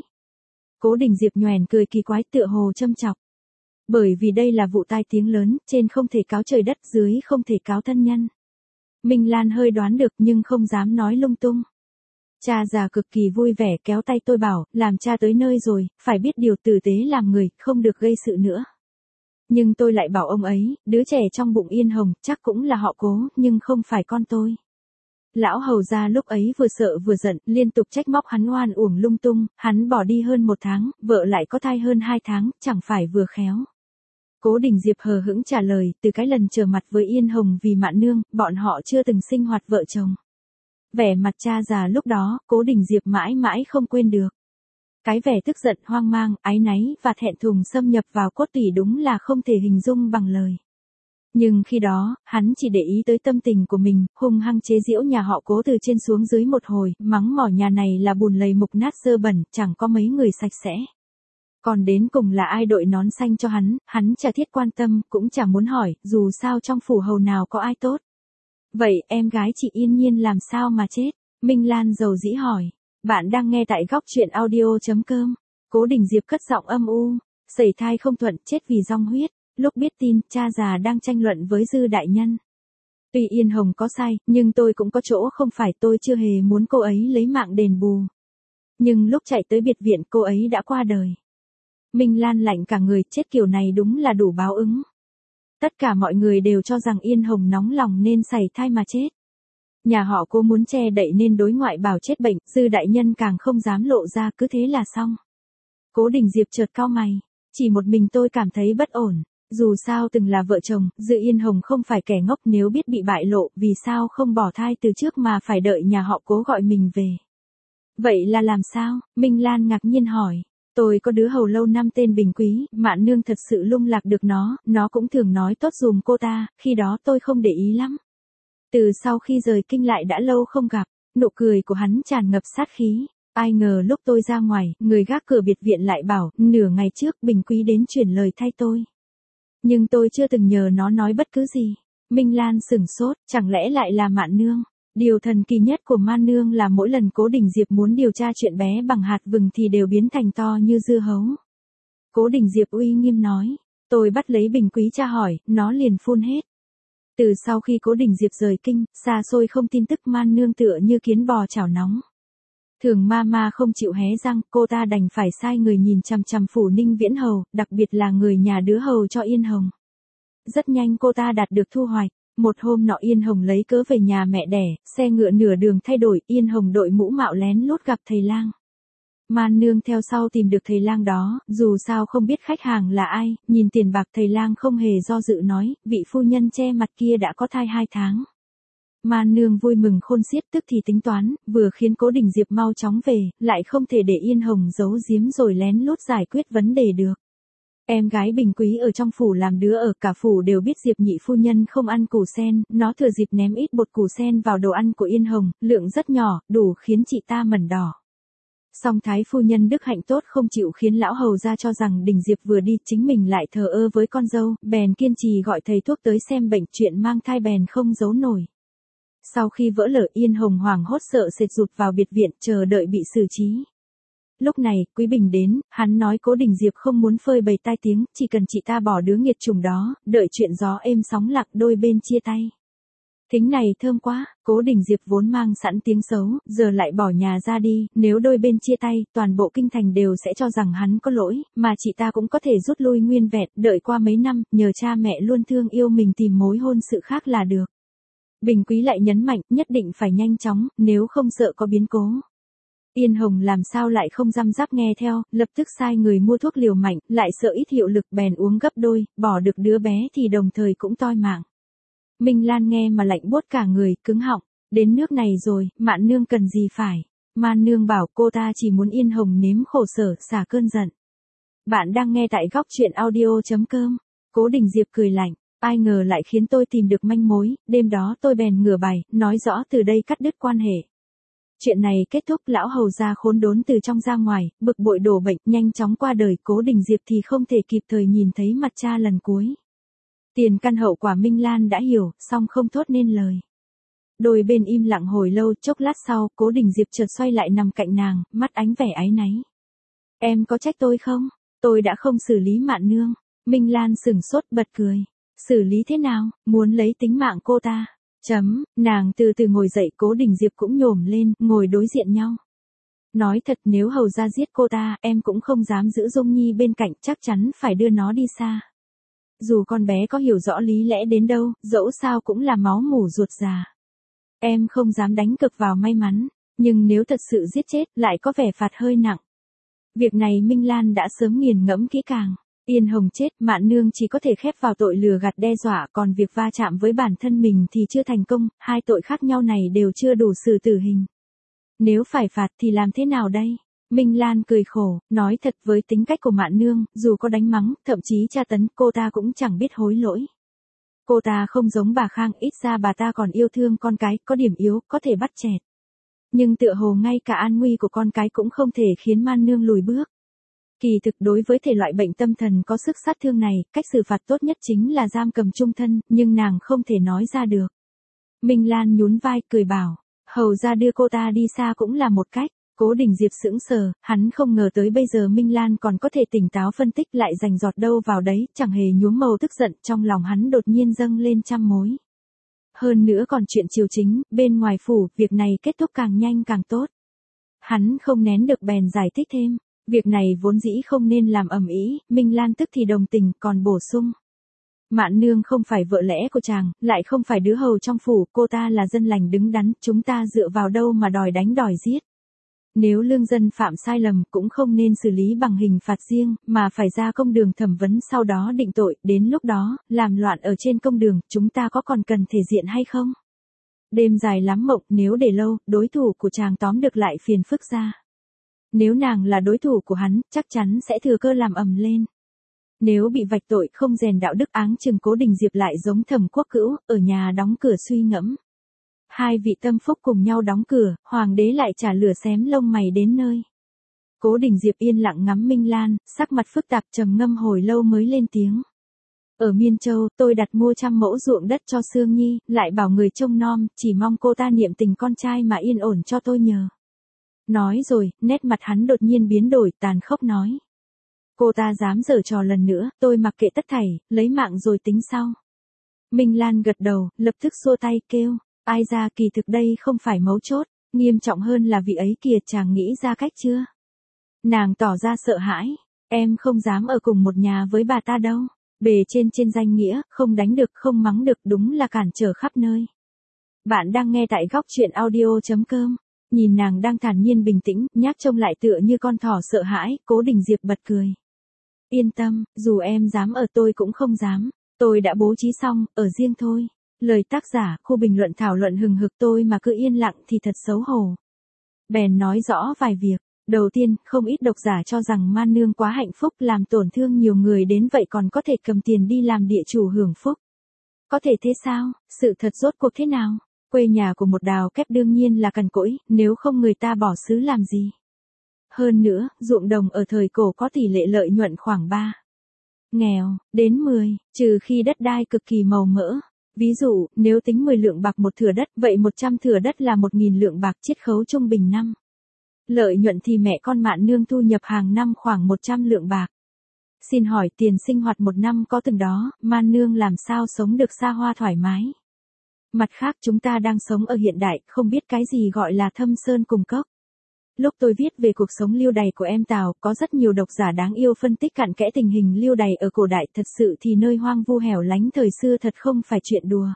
[SPEAKER 1] Cố Đình Diệp nhoẻn cười kỳ quái tựa hồ châm chọc. Bởi vì đây là vụ tai tiếng lớn, trên không thể cáo trời đất, dưới không thể cáo thân nhân. Minh Lan hơi đoán được nhưng không dám nói lung tung. Cha già cực kỳ vui vẻ kéo tay tôi bảo, làm cha tới nơi rồi, phải biết điều tử tế làm người, không được gây sự nữa. Nhưng tôi lại bảo ông ấy, đứa trẻ trong bụng Yên Hồng, chắc cũng là họ Cố, nhưng không phải con tôi. Lão hầu gia lúc ấy vừa sợ vừa giận, liên tục trách móc hắn oan uổng lung tung, hắn bỏ đi hơn 1 tháng, vợ lại có thai hơn 2 tháng, chẳng phải vừa khéo. Cố Đình Diệp hờ hững trả lời, từ cái lần trở mặt với Yên Hồng vì Mạn Nương, bọn họ chưa từng sinh hoạt vợ chồng. Vẻ mặt cha già lúc đó, Cố Đình Diệp mãi mãi không quên được. Cái vẻ tức giận, hoang mang, áy náy và thẹn thùng xâm nhập vào cốt tủy đúng là không thể hình dung bằng lời. Nhưng khi đó, hắn chỉ để ý tới tâm tình của mình, hung hăng chế giễu nhà họ Cố từ trên xuống dưới một hồi, mắng mỏ nhà này là bùn lầy mục nát dơ bẩn, chẳng có mấy người sạch sẽ. Còn đến cùng là ai đội nón xanh cho hắn chả thiết quan tâm, cũng chả muốn hỏi, dù sao trong phủ hầu nào có ai tốt. Vậy em gái chị Yên Nhiên làm sao mà chết? Minh Lan dầu dĩ hỏi. Bạn đang nghe tại góc truyện audio.com. Cố Đình Diệp cất giọng âm u. Sẩy thai không thuận, chết vì dong huyết. Lúc biết tin, cha già đang tranh luận với Dư đại nhân. Tuy Yên Hồng có sai, nhưng tôi cũng có chỗ không phải, tôi chưa hề muốn cô ấy lấy mạng đền bù. Nhưng lúc chạy tới biệt viện cô ấy đã qua đời. Minh Lan lạnh cả người, chết kiểu này đúng là đủ báo ứng. Tất cả mọi người đều cho rằng Yên Hồng nóng lòng nên sẩy thai mà chết. Nhà họ Cố muốn che đậy nên đối ngoại bảo chết bệnh, Dư đại nhân càng không dám lộ ra, cứ thế là xong. Cố Đình Diệp chợt cau mày, chỉ một mình tôi cảm thấy bất ổn. Dù sao từng là vợ chồng, Dư Yên Hồng không phải kẻ ngốc, nếu biết bị bại lộ, vì sao không bỏ thai từ trước mà phải đợi nhà họ Cố gọi mình về. Vậy là làm sao? Minh Lan ngạc nhiên hỏi. Tôi có đứa hầu lâu năm tên Bình Quý, Mạn Nương thật sự lung lạc được nó cũng thường nói tốt dùm cô ta, khi đó tôi không để ý lắm. Từ sau khi rời kinh lại đã lâu không gặp, nụ cười của hắn tràn ngập sát khí. Ai ngờ lúc tôi ra ngoài, người gác cửa biệt viện lại bảo, nửa ngày trước Bình Quý đến chuyển lời thay tôi. Nhưng tôi chưa từng nhờ nó nói bất cứ gì. Minh Lan sửng sốt, chẳng lẽ lại là Mạn Nương? Điều thần kỳ nhất của Man Nương là mỗi lần Cố Đình Diệp muốn điều tra chuyện bé bằng hạt vừng thì đều biến thành to như dưa hấu. Cố Đình Diệp uy nghiêm nói, tôi bắt lấy Bình Quý tra hỏi, nó liền phun hết. Từ sau khi Cố Đình Diệp rời kinh, xa xôi không tin tức, Man Nương tựa như kiến bò chảo nóng. Thường Mama không chịu hé răng, cô ta đành phải sai người nhìn chằm chằm phủ Ninh Viễn Hầu, đặc biệt là người nhà đứa hầu cho Yên Hồng. Rất nhanh cô ta đạt được thu hoạch. Một hôm nọ Yên Hồng lấy cớ về nhà mẹ đẻ, xe ngựa nửa đường thay đổi, Yên Hồng đội mũ mạo lén lút gặp thầy lang. Man Nương theo sau tìm được thầy lang đó, dù sao không biết khách hàng là ai, nhìn tiền bạc thầy lang không hề do dự nói, vị phu nhân che mặt kia đã có thai 2 tháng. Man Nương vui mừng khôn xiết, tức thì tính toán, vừa khiến Cố Đình Diệp mau chóng về, lại không thể để Yên Hồng giấu giếm rồi lén lút giải quyết vấn đề được. Em gái Bình Quý ở trong phủ làm đứa ở, cả phủ đều biết Diệp nhị phu nhân không ăn củ sen, nó thừa dịp ném ít bột củ sen vào đồ ăn của Yên Hồng, lượng rất nhỏ, đủ khiến chị ta mẩn đỏ. Song thái phu nhân đức hạnh tốt không chịu khiến lão hầu ra cho rằng Đình Diệp vừa đi, chính mình lại thờ ơ với con dâu, bèn kiên trì gọi thầy thuốc tới xem bệnh, chuyện mang thai bèn không giấu nổi. Sau khi vỡ lở, Yên Hồng hoảng hốt sợ sệt rụt vào biệt viện, chờ đợi bị xử trí. Lúc này, Quý Bình đến, hắn nói Cố Đình Diệp không muốn phơi bày tai tiếng, chỉ cần chị ta bỏ đứa nghiệt chủng đó, đợi chuyện gió êm sóng lặng đôi bên chia tay. Thính này thơm quá, Cố Đình Diệp vốn mang sẵn tiếng xấu, giờ lại bỏ nhà ra đi, nếu đôi bên chia tay, toàn bộ kinh thành đều sẽ cho rằng hắn có lỗi, mà chị ta cũng có thể rút lui nguyên vẹn, đợi qua mấy năm, nhờ cha mẹ luôn thương yêu mình tìm mối hôn sự khác là được. Bình Quý lại nhấn mạnh, nhất định phải nhanh chóng, nếu không sợ có biến cố. Yên Hồng làm sao lại không răm rắp nghe theo, lập tức sai người mua thuốc liều mạnh, lại sợ ít hiệu lực bèn uống gấp đôi, bỏ được đứa bé thì đồng thời cũng toi mạng. Minh Lan nghe mà lạnh buốt cả người, cứng họng, đến nước này rồi, Mạn nương cần gì phải. Man nương bảo cô ta chỉ muốn Yên Hồng nếm khổ sở, xả cơn giận. Bạn đang nghe tại góc truyện audio.com. Cố Đình Diệp cười lạnh, ai ngờ lại khiến tôi tìm được manh mối, đêm đó tôi bèn ngửa bài, nói rõ từ đây cắt đứt quan hệ. Chuyện này kết thúc, lão hầu gia khốn đốn từ trong ra ngoài, bực bội đổ bệnh, nhanh chóng qua đời. Cố Đình Diệp thì không thể kịp thời nhìn thấy mặt cha lần cuối. Tiền căn hậu quả Minh Lan đã hiểu, song không thốt nên lời. Đôi bên im lặng hồi lâu, chốc lát sau, Cố Đình Diệp chợt xoay lại nằm cạnh nàng, mắt ánh vẻ áy náy. Em có trách tôi không? Tôi đã không xử lý Mạn nương. Minh Lan sửng sốt bật cười. Xử lý thế nào? Muốn lấy tính mạng cô ta. Nàng từ từ ngồi dậy, Cố Đình Diệp cũng nhổm lên, ngồi đối diện nhau. Nói thật, nếu hầu ra giết cô ta, em cũng không dám giữ Dung Nhi bên cạnh, chắc chắn phải đưa nó đi xa. Dù con bé có hiểu rõ lý lẽ đến đâu, dẫu sao cũng là máu mủ ruột già. Em không dám đánh cực vào may mắn, nhưng nếu thật sự giết chết, lại có vẻ phạt hơi nặng. Việc này Minh Lan đã sớm nghiền ngẫm kỹ càng. Yên Hồng chết, Mạn nương chỉ có thể khép vào tội lừa gạt đe dọa, còn việc va chạm với bản thân mình thì chưa thành công, hai tội khác nhau này đều chưa đủ xử tử hình. Nếu phải phạt thì làm thế nào đây? Minh Lan cười khổ, nói thật, với tính cách của Mạn nương, dù có đánh mắng, thậm chí tra tấn, cô ta cũng chẳng biết hối lỗi. Cô ta không giống bà Khang, ít ra bà ta còn yêu thương con cái, có điểm yếu, có thể bắt chẹt. Nhưng tựa hồ ngay cả an nguy của con cái cũng không thể khiến Man nương lùi bước. Kỳ thực đối với thể loại bệnh tâm thần có sức sát thương này, cách xử phạt tốt nhất chính là giam cầm chung thân, nhưng nàng không thể nói ra được. Minh Lan nhún vai, cười bảo, hầu ra đưa cô ta đi xa cũng là một cách. Cố Đình Diệp sững sờ, hắn không ngờ tới bây giờ Minh Lan còn có thể tỉnh táo phân tích, lại rành giọt đâu vào đấy, chẳng hề nhuốm màu tức giận, trong lòng hắn đột nhiên dâng lên trăm mối. Hơn nữa còn chuyện triều chính, bên ngoài phủ, việc này kết thúc càng nhanh càng tốt. Hắn không nén được bèn giải thích thêm, việc này vốn dĩ không nên làm ầm ĩ. Minh Lan tức thì đồng tình, còn bổ sung. Mạn nương không phải vợ lẽ của chàng, lại không phải đứa hầu trong phủ, cô ta là dân lành đứng đắn, chúng ta dựa vào đâu mà đòi đánh đòi giết. Nếu lương dân phạm sai lầm cũng không nên xử lý bằng hình phạt riêng, mà phải ra công đường thẩm vấn sau đó định tội, đến lúc đó, làm loạn ở trên công đường, chúng ta có còn cần thể diện hay không? Đêm dài lắm mộng, nếu để lâu, đối thủ của chàng tóm được lại phiền phức ra. Nếu nàng là đối thủ của hắn, chắc chắn sẽ thừa cơ làm ầm lên. Nếu bị vạch tội không rèn đạo đức, áng chừng Cố Đình Diệp lại giống Thẩm Quốc Cữu, ở nhà đóng cửa suy ngẫm. Hai vị tâm phúc cùng nhau đóng cửa, hoàng đế lại trả lửa xém lông mày đến nơi. Cố Đình Diệp yên lặng ngắm Minh Lan, sắc mặt phức tạp trầm ngâm hồi lâu mới lên tiếng. Ở Miên Châu, tôi đặt mua 100 mẫu ruộng đất cho Sương Nhi, lại bảo người trông nom, chỉ mong cô ta niệm tình con trai mà yên ổn cho tôi nhờ. Nói rồi, nét mặt hắn đột nhiên biến đổi, tàn khốc nói. Cô ta dám giở trò lần nữa, tôi mặc kệ tất thảy, lấy mạng rồi tính sau. Minh Lan gật đầu, lập tức xua tay kêu. Ai ra, kỳ thực đây không phải mấu chốt, nghiêm trọng hơn là vị ấy kìa, chàng nghĩ ra cách chưa? Nàng tỏ ra sợ hãi, em không dám ở cùng một nhà với bà ta đâu, bề trên danh nghĩa, không đánh được không mắng được, đúng là cản trở khắp nơi. Bạn đang nghe tại góc truyện audio.com, nhìn nàng đang thản nhiên bình tĩnh, nhác trông lại tựa như con thỏ sợ hãi, Cố Đình Diệp bật cười. Yên tâm, dù em dám ở tôi cũng không dám, tôi đã bố trí xong, ở riêng thôi. Lời tác giả, khu bình luận thảo luận hừng hực, tôi mà cứ yên lặng thì thật xấu hổ. Bèn nói rõ vài việc. Đầu tiên, không ít độc giả cho rằng Man nương quá hạnh phúc, làm tổn thương nhiều người đến vậy còn có thể cầm tiền đi làm địa chủ hưởng phúc. Có thể thế sao? Sự thật rốt cuộc thế nào? Quê nhà của một đào kép đương nhiên là cằn cỗi, nếu không người ta bỏ xứ làm gì. Hơn nữa, ruộng đồng ở thời cổ có tỷ lệ lợi nhuận khoảng 3. Nghèo, đến 10, trừ khi đất đai cực kỳ màu mỡ. Ví dụ, nếu tính 10 lượng bạc một thửa đất, vậy 100 thửa đất là 1.000 lượng bạc, chiết khấu trung bình năm. Lợi nhuận thì mẹ con Mạn nương thu nhập hàng năm khoảng 100 lượng bạc. Xin hỏi tiền sinh hoạt một năm có từng đó, Man nương làm sao sống được xa hoa thoải mái? mặt khác chúng ta đang sống ở hiện đại, không biết cái gì gọi là thâm sơn cùng cốc. Lúc tôi viết về cuộc sống lưu đày của em Tào, có rất nhiều độc giả đáng yêu phân tích cặn kẽ tình hình lưu đày ở cổ đại, thật sự thì nơi hoang vu hẻo lánh thời xưa thật không phải chuyện đùa.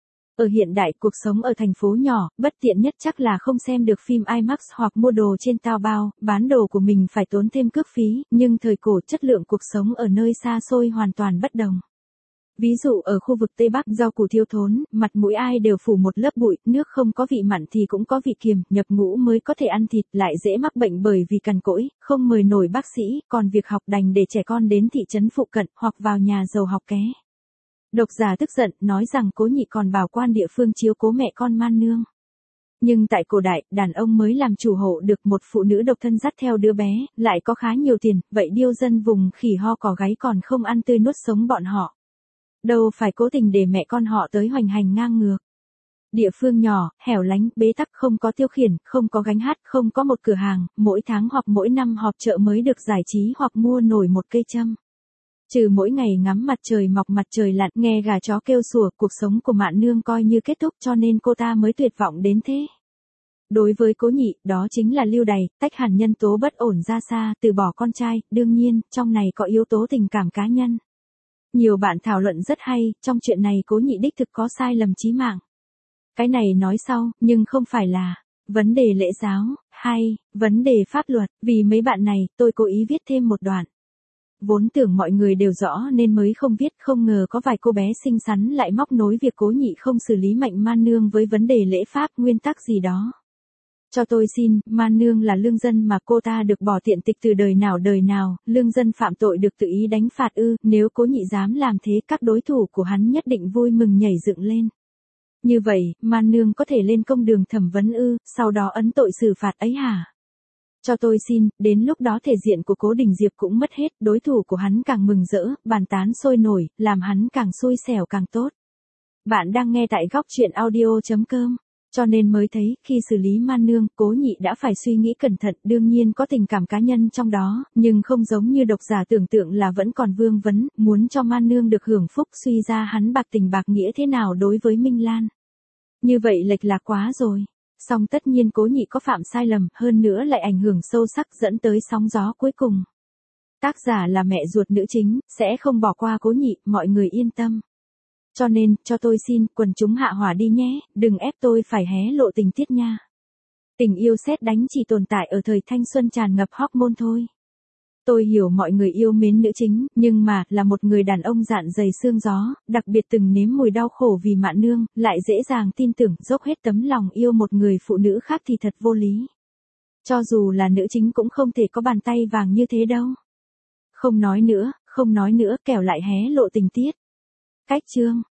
[SPEAKER 1] Ở hiện đại, cuộc sống ở thành phố nhỏ, bất tiện nhất chắc là không xem được phim IMAX hoặc mua đồ trên Taobao, bán đồ của mình phải tốn thêm cước phí, nhưng thời cổ chất lượng cuộc sống ở nơi xa xôi hoàn toàn bất đồng. Ví dụ ở khu vực Tây Bắc, rau củ thiếu thốn, mặt mũi ai đều phủ một lớp bụi, nước không có vị mặn thì cũng có vị kiềm, nhập ngũ mới có thể ăn thịt, lại dễ mắc bệnh bởi vì cằn cỗi, không mời nổi bác sĩ, còn việc học đành để trẻ con đến thị trấn phụ cận hoặc vào nhà giàu học ké. Độc giả tức giận, nói rằng Cố Nhị còn bảo quan địa phương chiếu cố mẹ con man nương. Nhưng tại cổ đại, đàn ông mới làm chủ hộ được, một phụ nữ độc thân dắt theo đứa bé, lại có khá nhiều tiền, vậy điêu dân vùng khỉ ho cò gáy còn không ăn tươi nuốt sống bọn họ. Đâu phải cố tình để mẹ con họ tới hoành hành ngang ngược. Địa phương nhỏ, hẻo lánh, bế tắc, không có tiêu khiển, không có gánh hát, không có một cửa hàng, mỗi tháng hoặc mỗi năm họp chợ mới được giải trí hoặc mua nổi một cây châm. Trừ mỗi ngày ngắm mặt trời mọc mặt trời lặn, nghe gà chó kêu sủa, cuộc sống của Mạn Nương coi như kết thúc, cho nên cô ta mới tuyệt vọng đến thế. Đối với Cố Nhị, đó chính là lưu đày, tách hẳn nhân tố bất ổn ra xa, từ bỏ con trai, đương nhiên, trong này có yếu tố tình cảm cá nhân. Nhiều bạn thảo luận rất hay, trong chuyện này Cố Nhị đích thực có sai lầm chí mạng. Cái này nói sau, nhưng không phải là vấn đề lễ giáo, hay vấn đề pháp luật, vì mấy bạn này, tôi cố ý viết thêm một đoạn. Vốn tưởng mọi người đều rõ nên mới không viết, không ngờ có vài cô bé xinh xắn lại móc nối việc Cố Nhị không xử lý Mạnh Man Nương với vấn đề lễ pháp, nguyên tắc gì đó. Cho tôi xin, Man Nương là lương dân mà cô ta được bỏ tiện tịch từ đời nào, lương dân phạm tội được tự ý đánh phạt ư, nếu Cố Nhị dám làm thế các đối thủ của hắn nhất định vui mừng nhảy dựng lên. Như vậy, Man Nương có thể lên công đường thẩm vấn ư, sau đó ấn tội xử phạt ấy hả? Cho tôi xin, đến lúc đó thể diện của Cố Đình Diệp cũng mất hết, đối thủ của hắn càng mừng rỡ, bàn tán sôi nổi, làm hắn càng xui xẻo càng tốt. Bạn đang nghe tại góc truyện audio.com. Cho nên mới thấy, khi xử lý Man Nương, Cố Nhị đã phải suy nghĩ cẩn thận, đương nhiên có tình cảm cá nhân trong đó, nhưng không giống như độc giả tưởng tượng là vẫn còn vương vấn, muốn cho Man Nương được hưởng phúc, suy ra hắn bạc tình bạc nghĩa thế nào đối với Minh Lan. Như vậy lệch lạc quá rồi. Song tất nhiên Cố Nhị có phạm sai lầm, hơn nữa lại ảnh hưởng sâu sắc dẫn tới sóng gió cuối cùng. Tác giả là mẹ ruột nữ chính, sẽ không bỏ qua Cố Nhị, mọi người yên tâm. Cho nên, cho tôi xin, quần chúng hạ hỏa đi nhé, đừng ép tôi phải hé lộ tình tiết nha. Tình yêu sét đánh chỉ tồn tại ở thời thanh xuân tràn ngập hormone thôi. Tôi hiểu mọi người yêu mến nữ chính, nhưng mà, là một người đàn ông dạn dày xương gió, đặc biệt từng nếm mùi đau khổ vì Mạn Nương, lại dễ dàng tin tưởng, dốc hết tấm lòng yêu một người phụ nữ khác thì thật vô lý. Cho dù là nữ chính cũng không thể có bàn tay vàng như thế đâu. Không nói nữa, kẻo lại hé lộ tình tiết. Cách chương.